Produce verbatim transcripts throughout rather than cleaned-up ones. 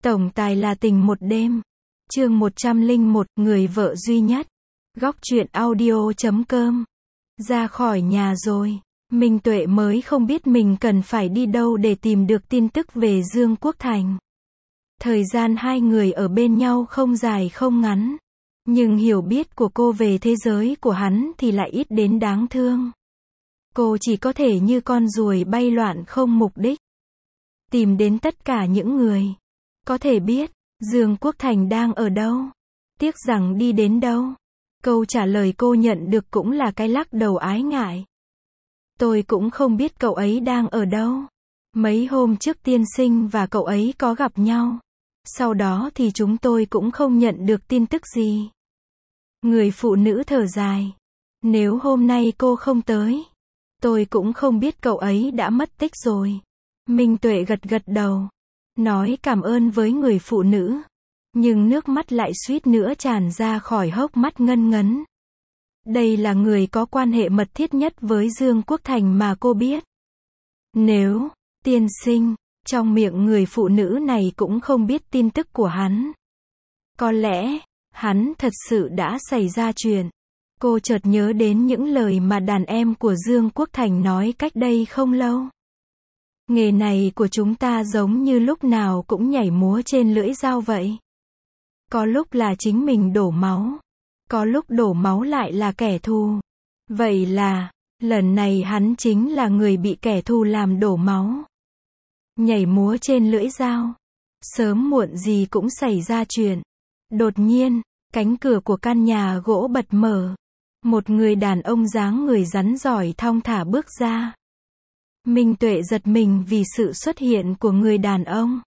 Tổng tài là tình một đêm. Chương một trăm lẻ một, người vợ duy nhất. Góc truyện audio chấm com. Ra khỏi nhà rồi, Minh Tuệ mới không biết mình cần phải đi đâu để tìm được tin tức về Dương Quốc Thành. Thời gian hai người ở bên nhau không dài không ngắn, nhưng hiểu biết của cô về thế giới của hắn thì lại ít đến đáng thương. Cô chỉ có thể như con ruồi bay loạn không mục đích, tìm đến tất cả những người có thể biết Dương Quốc Thành đang ở đâu. Tiếc rằng đi đến đâu, câu trả lời cô nhận được cũng là cái lắc đầu ái ngại. Tôi cũng không biết cậu ấy đang ở đâu. Mấy hôm trước tiên sinh và cậu ấy có gặp nhau, sau đó thì chúng tôi cũng không nhận được tin tức gì. Người phụ nữ thở dài. Nếu hôm nay cô không tới, tôi cũng không biết cậu ấy đã mất tích rồi. Minh Tuệ gật gật đầu, nói cảm ơn với người phụ nữ, nhưng nước mắt lại suýt nữa tràn ra khỏi hốc mắt ngân ngấn. Đây là người có quan hệ mật thiết nhất với Dương Quốc Thành mà cô biết. Nếu, tiên sinh, trong miệng người phụ nữ này cũng không biết tin tức của hắn, có lẽ, hắn thật sự đã xảy ra chuyện. Cô chợt nhớ đến những lời mà đàn em của Dương Quốc Thành nói cách đây không lâu. Nghề này của chúng ta giống như lúc nào cũng nhảy múa trên lưỡi dao vậy. Có lúc là chính mình đổ máu, có lúc đổ máu lại là kẻ thù. Vậy là, lần này hắn chính là người bị kẻ thù làm đổ máu. Nhảy múa trên lưỡi dao, sớm muộn gì cũng xảy ra chuyện. Đột nhiên, cánh cửa của căn nhà gỗ bật mở. Một người đàn ông dáng người rắn giỏi thong thả bước ra. Minh Tuệ giật mình vì sự xuất hiện của người đàn ông.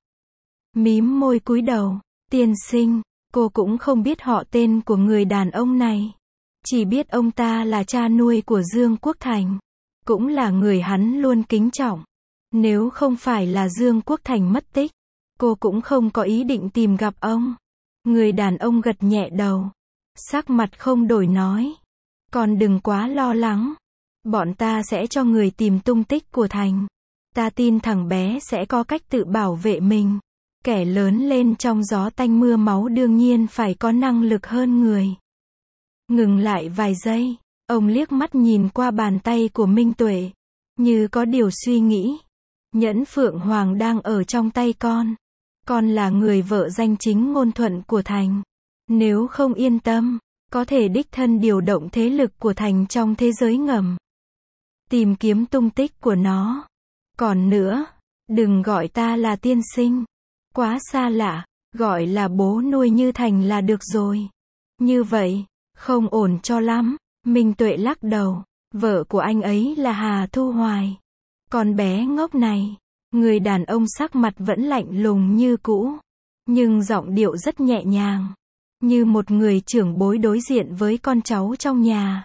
Mím môi cúi đầu. Tiên sinh, cô cũng không biết họ tên của người đàn ông này. Chỉ biết ông ta là cha nuôi của Dương Quốc Thành, cũng là người hắn luôn kính trọng. Nếu không phải là Dương Quốc Thành mất tích, cô cũng không có ý định tìm gặp ông. Người đàn ông gật nhẹ đầu, sắc mặt không đổi nói. Còn đừng quá lo lắng. Bọn ta sẽ cho người tìm tung tích của Thành. Ta tin thằng bé sẽ có cách tự bảo vệ mình. Kẻ lớn lên trong gió tanh mưa máu đương nhiên phải có năng lực hơn người. Ngừng lại vài giây, ông liếc mắt nhìn qua bàn tay của Minh Tuệ, như có điều suy nghĩ. Nhẫn Phượng Hoàng đang ở trong tay con. Con là người vợ danh chính ngôn thuận của Thành. Nếu không yên tâm, có thể đích thân điều động thế lực của Thành trong thế giới ngầm, tìm kiếm tung tích của nó. Còn nữa, đừng gọi ta là tiên sinh, quá xa lạ, gọi là bố nuôi như Thành là được rồi. Như vậy, không ổn cho lắm. Minh Tuệ lắc đầu, vợ của anh ấy là Hà Thu Hoài. Con bé ngốc này. Người đàn ông sắc mặt vẫn lạnh lùng như cũ, nhưng giọng điệu rất nhẹ nhàng, như một người trưởng bối đối diện với con cháu trong nhà.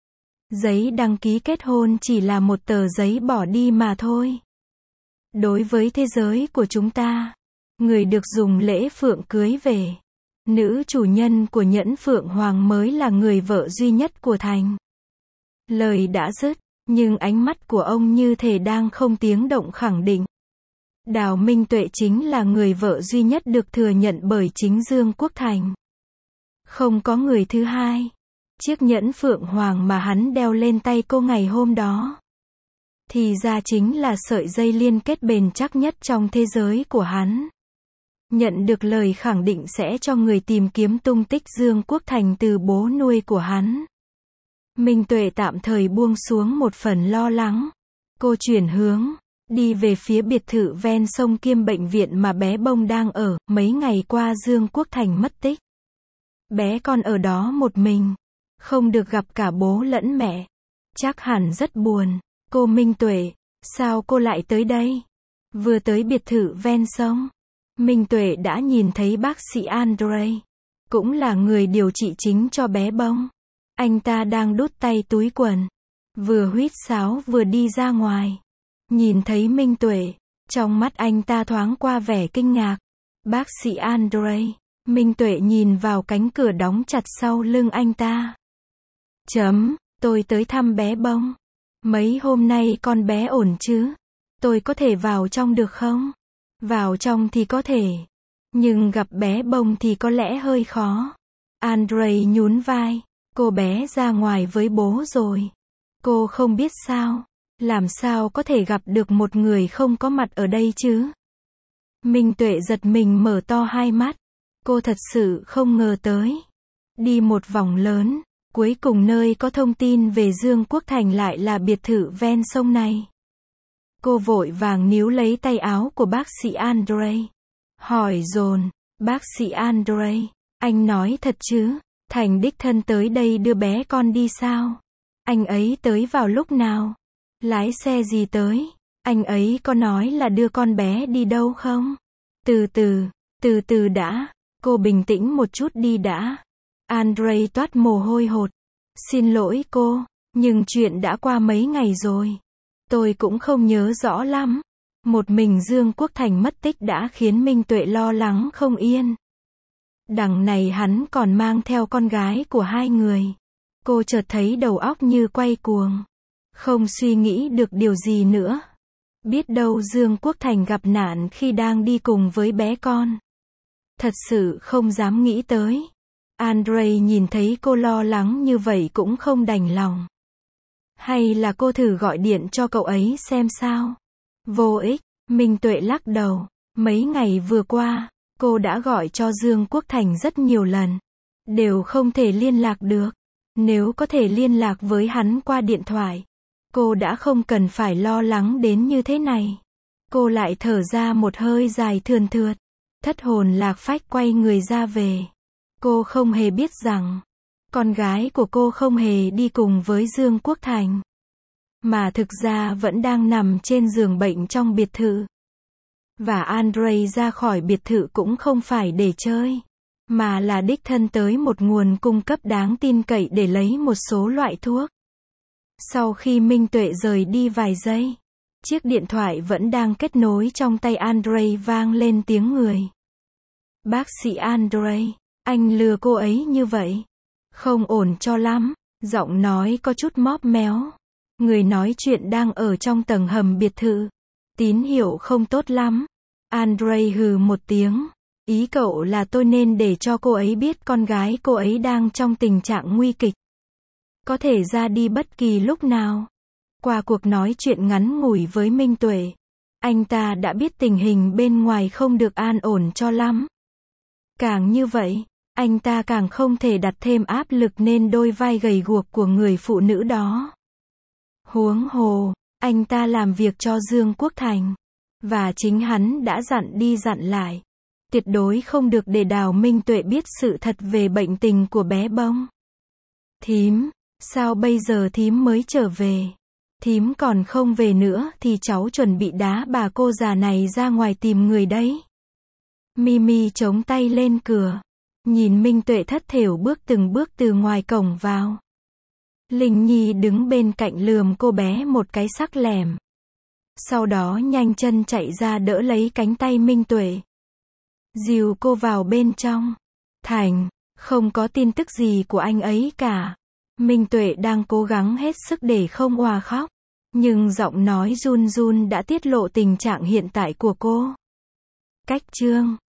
Giấy đăng ký kết hôn chỉ là một tờ giấy bỏ đi mà thôi. Đối với thế giới của chúng ta, người được dùng lễ phượng cưới về, nữ chủ nhân của Nhẫn Phượng Hoàng mới là người vợ duy nhất của Thành. Lời đã dứt, nhưng ánh mắt của ông như thể đang không tiếng động khẳng định. Đào Minh Tuệ chính là người vợ duy nhất được thừa nhận bởi chính Dương Quốc Thành. Không có người thứ hai. Chiếc nhẫn Phượng Hoàng mà hắn đeo lên tay cô ngày hôm đó, thì ra chính là sợi dây liên kết bền chắc nhất trong thế giới của hắn. Nhận được lời khẳng định sẽ cho người tìm kiếm tung tích Dương Quốc Thành từ bố nuôi của hắn. Minh Tuệ tạm thời buông xuống một phần lo lắng. Cô chuyển hướng, đi về phía biệt thự ven sông kiêm bệnh viện mà bé Bông đang ở. Mấy ngày qua Dương Quốc Thành mất tích. Bé con ở đó một mình, không được gặp cả bố lẫn mẹ. Chắc hẳn rất buồn. Cô Minh Tuệ, sao cô lại tới đây? Vừa tới biệt thự ven sông, Minh Tuệ đã nhìn thấy bác sĩ Andre, cũng là người điều trị chính cho bé Bông. Anh ta đang đút tay túi quần, vừa huýt sáo vừa đi ra ngoài. Nhìn thấy Minh Tuệ, trong mắt anh ta thoáng qua vẻ kinh ngạc. Bác sĩ Andre. Minh Tuệ nhìn vào cánh cửa đóng chặt sau lưng anh ta. Chấm, tôi tới thăm bé Bông. Mấy hôm nay con bé ổn chứ? Tôi có thể vào trong được không? Vào trong thì có thể. Nhưng gặp bé bông thì có lẽ hơi khó. Andrei nhún vai. Cô bé ra ngoài với bố rồi. Cô không biết sao. Làm sao có thể gặp được một người không có mặt ở đây chứ? Minh Tuệ giật mình mở to hai mắt. Cô thật sự không ngờ tới. Đi một vòng lớn, cuối cùng nơi có thông tin về Dương Quốc Thành lại là biệt thự ven sông này. Cô vội vàng níu lấy tay áo của bác sĩ Andrei. Hỏi dồn, bác sĩ Andrei, anh nói thật chứ? Thành đích thân tới đây đưa bé con đi sao? Anh ấy tới vào lúc nào? Lái xe gì tới? Anh ấy có nói là đưa con bé đi đâu không? Từ từ, từ từ đã. Cô bình tĩnh một chút đi đã. Andrei toát mồ hôi hột. Xin lỗi cô, nhưng chuyện đã qua mấy ngày rồi. Tôi cũng không nhớ rõ lắm. Một mình Dương Quốc Thành mất tích đã khiến Minh Tuệ lo lắng không yên. Đằng này hắn còn mang theo con gái của hai người. Cô chợt thấy đầu óc như quay cuồng. Không suy nghĩ được điều gì nữa. Biết đâu Dương Quốc Thành gặp nạn khi đang đi cùng với bé con. Thật sự không dám nghĩ tới. Andrei nhìn thấy cô lo lắng như vậy cũng không đành lòng. Hay là cô thử gọi điện cho cậu ấy xem sao? Vô ích, Minh Tuệ lắc đầu. Mấy ngày vừa qua, cô đã gọi cho Dương Quốc Thành rất nhiều lần. Đều không thể liên lạc được. Nếu có thể liên lạc với hắn qua điện thoại, cô đã không cần phải lo lắng đến như thế này. Cô lại thở ra một hơi dài thườn thượt. Thất hồn lạc phách quay người ra về. Cô không hề biết rằng, con gái của cô không hề đi cùng với Dương Quốc Thành. Mà thực ra vẫn đang nằm trên giường bệnh trong biệt thự. Và Andrei ra khỏi biệt thự cũng không phải để chơi. Mà là đích thân tới một nguồn cung cấp đáng tin cậy để lấy một số loại thuốc. Sau khi Minh Tuệ rời đi vài giây, chiếc điện thoại vẫn đang kết nối trong tay Andrei vang lên tiếng người. Bác sĩ Andrei, anh lừa cô ấy như vậy. Không ổn cho lắm. Giọng nói có chút móp méo. Người nói chuyện đang ở trong tầng hầm biệt thự. Tín hiệu không tốt lắm. Andrei hừ một tiếng. Ý cậu là tôi nên để cho cô ấy biết con gái cô ấy đang trong tình trạng nguy kịch. Có thể ra đi bất kỳ lúc nào. Qua cuộc nói chuyện ngắn ngủi với Minh Tuệ, anh ta đã biết tình hình bên ngoài không được an ổn cho lắm. Càng như vậy, anh ta càng không thể đặt thêm áp lực lên đôi vai gầy guộc của người phụ nữ đó. Huống hồ, anh ta làm việc cho Dương Quốc Thành. Và chính hắn đã dặn đi dặn lại. Tuyệt đối không được để Đào Minh Tuệ biết sự thật về bệnh tình của bé bông. Thím, sao bây giờ thím mới trở về? Thím còn không về nữa thì cháu chuẩn bị đá bà cô già này ra ngoài tìm người đấy. Mimi chống tay lên cửa. Nhìn Minh Tuệ thất thểu bước từng bước từ ngoài cổng vào. Linh Nhi đứng bên cạnh lườm cô bé một cái sắc lẻm. Sau đó nhanh chân chạy ra đỡ lấy cánh tay Minh Tuệ. Dìu cô vào bên trong. Thành, không có tin tức gì của anh ấy cả. Minh Tuệ đang cố gắng hết sức để không òa khóc. Nhưng giọng nói run run đã tiết lộ tình trạng hiện tại của cô. Cách chương